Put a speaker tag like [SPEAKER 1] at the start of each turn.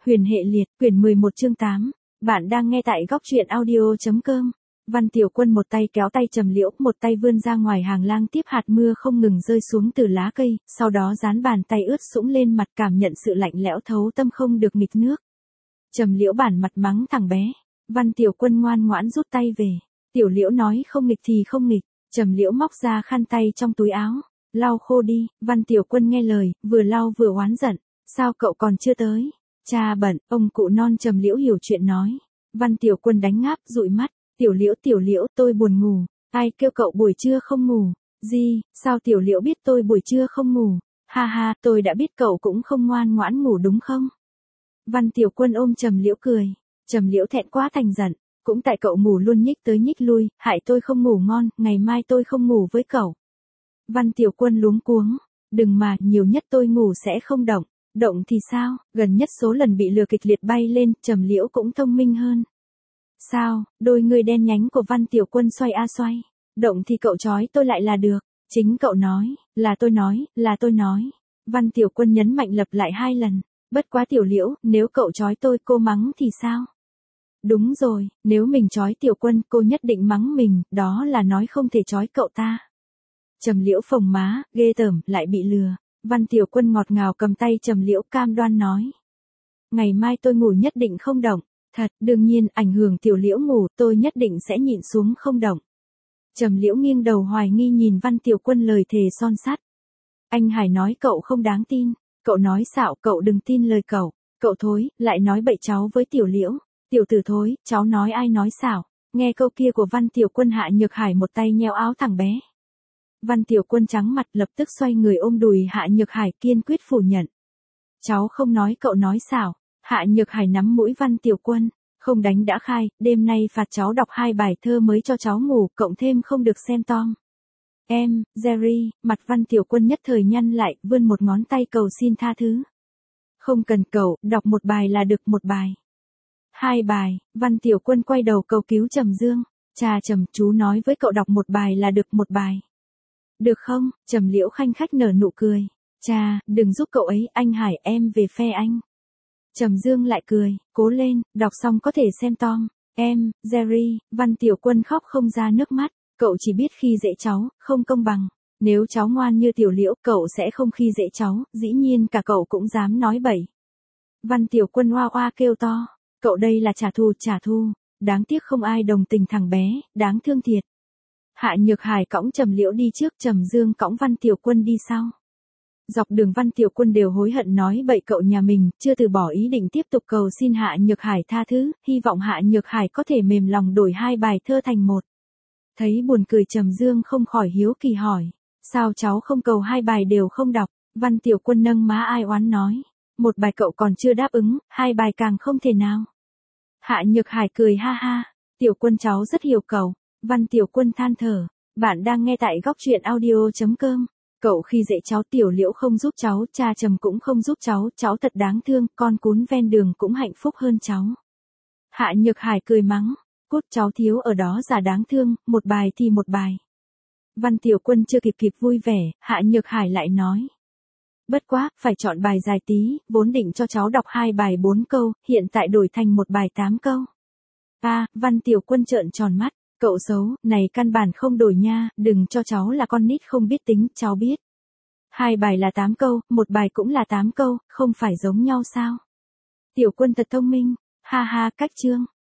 [SPEAKER 1] Huyền hệ liệt, quyển 11 chương 8. Bạn đang nghe tại góc truyện audio.com. Văn Tiểu Quân một tay kéo tay Trầm Liễu, một tay vươn ra ngoài hàng lang tiếp hạt mưa không ngừng rơi xuống từ lá cây, sau đó dán bàn tay ướt sũng lên mặt cảm nhận sự lạnh lẽo thấu tâm không được nghịch nước. Trầm Liễu bản mặt mắng thằng bé. Văn Tiểu Quân ngoan ngoãn rút tay về. Tiểu Liễu nói không nghịch thì không nghịch. Trầm Liễu móc ra khăn tay trong túi áo. Lau khô đi. Văn Tiểu Quân nghe lời, vừa lau vừa oán giận. Sao cậu còn chưa tới? Cha bận, ông cụ non. Trầm Liễu hiểu chuyện nói. Văn Tiểu Quân đánh ngáp, dụi mắt. Tiểu Liễu, tôi buồn ngủ. Ai kêu cậu buổi trưa không ngủ? Gì, sao Tiểu Liễu biết tôi buổi trưa không ngủ? Ha ha, tôi đã biết cậu cũng không ngoan ngoãn ngủ đúng không? Văn Tiểu Quân ôm Trầm Liễu cười. Trầm Liễu thẹn quá thành giận. Cũng tại cậu ngủ luôn nhích tới nhích lui, hại tôi không ngủ ngon, ngày mai tôi không ngủ với cậu. Văn Tiểu Quân luống cuống. Đừng mà, nhiều nhất tôi ngủ sẽ không động. Động thì sao, gần nhất số lần bị lừa kịch liệt bay lên, Trầm Liễu cũng thông minh hơn. Sao, đôi người đen nhánh của Văn Tiểu Quân xoay a xoay. Động thì cậu trói tôi lại là được. Chính cậu nói, là tôi nói. Văn Tiểu Quân nhấn mạnh lặp lại 2 lần. Bất quá Tiểu Liễu, nếu cậu trói tôi cô mắng thì sao? Đúng rồi, nếu mình trói Tiểu Quân cô nhất định mắng mình, đó là nói không thể trói cậu ta. Trầm Liễu phồng má, ghê tởm, lại bị lừa. Văn Tiểu Quân ngọt ngào cầm tay Trầm Liễu cam đoan nói. Ngày mai tôi ngủ nhất định không động. Thật, đương nhiên, ảnh hưởng Tiểu Liễu ngủ, tôi nhất định sẽ nhịn xuống không động. Trầm Liễu nghiêng đầu hoài nghi nhìn Văn Tiểu Quân lời thề son sắt. Anh Hải nói cậu không đáng tin. Cậu nói xạo, cậu đừng tin lời cậu. Cậu thối, lại nói bậy cháu với Tiểu Liễu. Tiểu tử thối, cháu nói ai nói xạo. Nghe câu kia của Văn Tiểu Quân Hạ Nhược Hải một tay nheo áo thằng bé. Văn Tiểu Quân trắng mặt lập tức xoay người ôm đùi Hạ Nhược Hải kiên quyết phủ nhận. Cháu không nói cậu nói xảo. Hạ Nhược Hải nắm mũi Văn Tiểu Quân. Không đánh đã khai, đêm nay phạt cháu đọc 2 bài thơ mới cho cháu ngủ, cộng thêm không được xem Tom. Em, Jerry, mặt Văn Tiểu Quân nhất thời nhăn lại, vươn một ngón tay cầu xin tha thứ. Không cần cậu, đọc 1 bài là được, 1 bài. 2 bài, Văn Tiểu Quân quay đầu cầu cứu Trầm Dương. Cha Trầm, chú nói với cậu đọc 1 bài là được, 1 bài. Được không? Trầm Liễu khanh khách nở nụ cười. Cha, đừng giúp cậu ấy, anh Hải, em về phe anh. Trầm Dương lại cười, cố lên, đọc xong có thể xem Tom. Em, Jerry, Văn Tiểu Quân khóc không ra nước mắt. Cậu chỉ biết khi dễ cháu, không công bằng. Nếu cháu ngoan như Tiểu Liễu, cậu sẽ không khi dễ cháu, dĩ nhiên cả cậu cũng dám nói bậy. Văn Tiểu Quân oa oa kêu to. Cậu đây là trả thù. Đáng tiếc không ai đồng tình thằng bé, đáng thương thiệt. Hạ Nhược Hải cõng Trầm Liễu đi trước, Trầm Dương cõng Văn Tiểu Quân đi sau. Dọc đường Văn Tiểu Quân đều hối hận nói bậy cậu nhà mình, chưa từ bỏ ý định tiếp tục cầu xin Hạ Nhược Hải tha thứ, hy vọng Hạ Nhược Hải có thể mềm lòng đổi 2 bài thơ thành 1. Thấy buồn cười Trầm Dương không khỏi hiếu kỳ hỏi. Sao cháu không cầu 2 bài đều không đọc? Văn Tiểu Quân nâng má ai oán nói. 1 bài cậu còn chưa đáp ứng, 2 bài càng không thể nào. Hạ Nhược Hải cười ha ha. Tiểu Quân cháu rất hiểu cậu. Văn Tiểu Quân than thở. Bạn đang nghe tại góc truyện audio.com. Cậu khi dễ cháu, Tiểu Liễu không giúp cháu, cha Trầm cũng không giúp cháu thật đáng thương, con cún ven đường cũng hạnh phúc hơn cháu. Hạ Nhược Hải cười mắng. Cút, cháu thiếu ở đó giả đáng thương, 1 bài thì 1 bài. Văn Tiểu Quân chưa kịp vui vẻ, Hạ Nhược Hải lại nói. Bất quá, phải chọn bài dài tí, vốn định cho cháu đọc 2 bài 4 câu, hiện tại đổi thành 1 bài 8 câu. Văn Tiểu Quân trợn tròn mắt. Cậu xấu, này căn bản không đổi nha, đừng cho cháu là con nít không biết tính, cháu biết. 2 bài là 8 câu, 1 bài cũng là 8 câu, không phải giống nhau sao? Tiểu Quân thật thông minh, ha ha, cách chương.